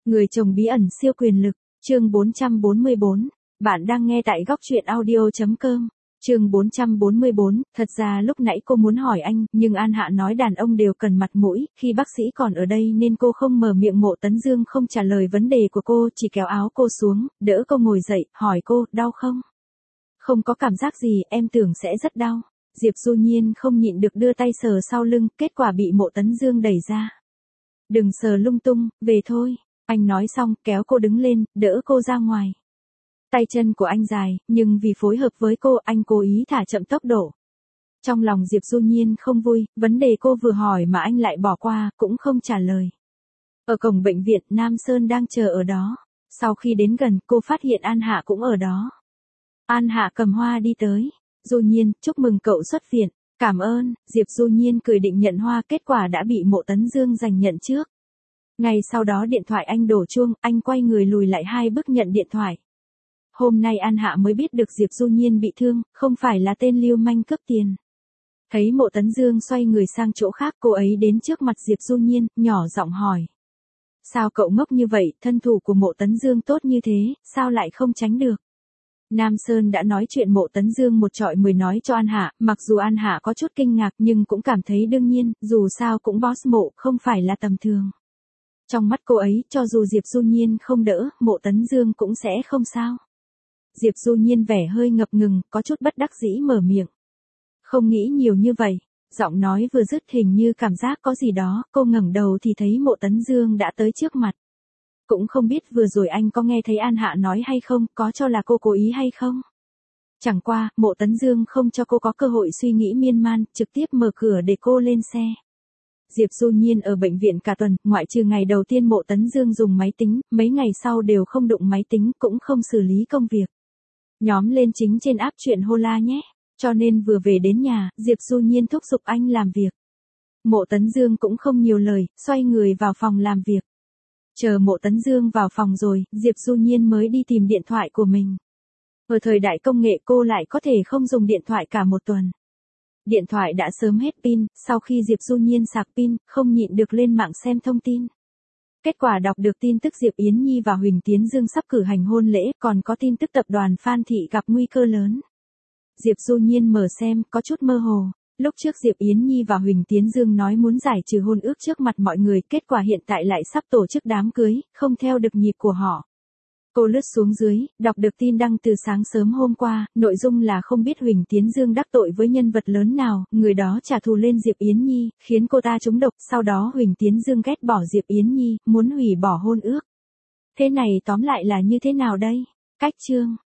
Người chồng bí ẩn siêu quyền lực, chương 444, bạn đang nghe tại góc truyện audio.com. Chương 444, thật ra lúc nãy cô muốn hỏi anh, nhưng An Hạ nói đàn ông đều cần mặt mũi, khi bác sĩ còn ở đây nên cô không mở miệng. Mộ Tấn Dương không trả lời vấn đề của cô, chỉ kéo áo cô xuống, đỡ cô ngồi dậy, hỏi cô, đau không? Không có cảm giác gì, em tưởng sẽ rất đau. Diệp Du Nhiên không nhịn được đưa tay sờ sau lưng, kết quả bị Mộ Tấn Dương đẩy ra. Đừng sờ lung tung, về thôi. Anh nói xong, kéo cô đứng lên, đỡ cô ra ngoài. Tay chân của anh dài, nhưng vì phối hợp với cô, anh cố ý thả chậm tốc độ. Trong lòng Diệp Du Nhiên không vui, vấn đề cô vừa hỏi mà anh lại bỏ qua, cũng không trả lời. Ở cổng bệnh viện, Nam Sơn đang chờ ở đó. Sau khi đến gần, cô phát hiện An Hạ cũng ở đó. An Hạ cầm hoa đi tới. Du Nhiên, chúc mừng cậu xuất viện. Cảm ơn. Diệp Du Nhiên cười định nhận hoa, kết quả đã bị Mộ Tấn Dương giành nhận trước. Ngay sau đó điện thoại anh đổ chuông, anh quay người lùi lại 2 bước nhận điện thoại. Hôm nay An Hạ mới biết được Diệp Du Nhiên bị thương, không phải là tên lưu manh cướp tiền. Thấy Mộ Tấn Dương xoay người sang chỗ khác, cô ấy đến trước mặt Diệp Du Nhiên, nhỏ giọng hỏi. Sao cậu ngốc như vậy, thân thủ của Mộ Tấn Dương tốt như thế, sao lại không tránh được? Nam Sơn đã nói chuyện Mộ Tấn Dương một trọi 10 nói cho An Hạ, mặc dù An Hạ có chút kinh ngạc nhưng cũng cảm thấy đương nhiên, dù sao cũng boss Mộ, không phải là tầm thường. Trong mắt cô ấy, cho dù Diệp Du Nhiên không đỡ, Mộ Tấn Dương cũng sẽ không sao. Diệp Du Nhiên vẻ hơi ngập ngừng, có chút bất đắc dĩ mở miệng. Không nghĩ nhiều như vậy, giọng nói vừa dứt hình như cảm giác có gì đó, cô ngẩng đầu thì thấy Mộ Tấn Dương đã tới trước mặt. Cũng không biết vừa rồi anh có nghe thấy An Hạ nói hay không, có cho là cô cố ý hay không. Chẳng qua, Mộ Tấn Dương không cho cô có cơ hội suy nghĩ miên man, trực tiếp mở cửa để cô lên xe. Diệp Du Nhiên ở bệnh viện cả tuần, ngoại trừ ngày đầu tiên Mộ Tấn Dương dùng máy tính, mấy ngày sau đều không đụng máy tính, cũng không xử lý công việc. Nhóm lên chính trên app chuyện Hola nhé. Cho nên vừa về đến nhà, Diệp Du Nhiên thúc giục anh làm việc. Mộ Tấn Dương cũng không nhiều lời, xoay người vào phòng làm việc. Chờ Mộ Tấn Dương vào phòng rồi, Diệp Du Nhiên mới đi tìm điện thoại của mình. Ở thời đại công nghệ cô lại có thể không dùng điện thoại cả một tuần. Điện thoại đã sớm hết pin, sau khi Diệp Du Nhiên sạc pin, không nhịn được lên mạng xem thông tin. Kết quả đọc được tin tức Diệp Yến Nhi và Huỳnh Tiến Dương sắp cử hành hôn lễ, còn có tin tức tập đoàn Phan Thị gặp nguy cơ lớn. Diệp Du Nhiên mở xem, có chút mơ hồ. Lúc trước Diệp Yến Nhi và Huỳnh Tiến Dương nói muốn giải trừ hôn ước trước mặt mọi người, kết quả hiện tại lại sắp tổ chức đám cưới, không theo được nhịp của họ. Cô lướt xuống dưới, đọc được tin đăng từ sáng sớm hôm qua, nội dung là không biết Huỳnh Tiến Dương đắc tội với nhân vật lớn nào, người đó trả thù lên Diệp Yến Nhi, khiến cô ta trúng độc, sau đó Huỳnh Tiến Dương ghét bỏ Diệp Yến Nhi, muốn hủy bỏ hôn ước. Thế này tóm lại là như thế nào đây? Cách chương.